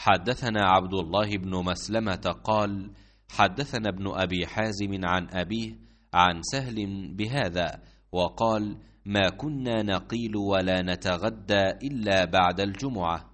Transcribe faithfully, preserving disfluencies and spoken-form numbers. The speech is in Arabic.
حدثنا عبد الله بن مسلمة قال حدثنا ابن أبي حازم عن أبيه عن سهل بهذا، وقال: ما كنا نقيل ولا نتغدى إلا بعد الجمعة.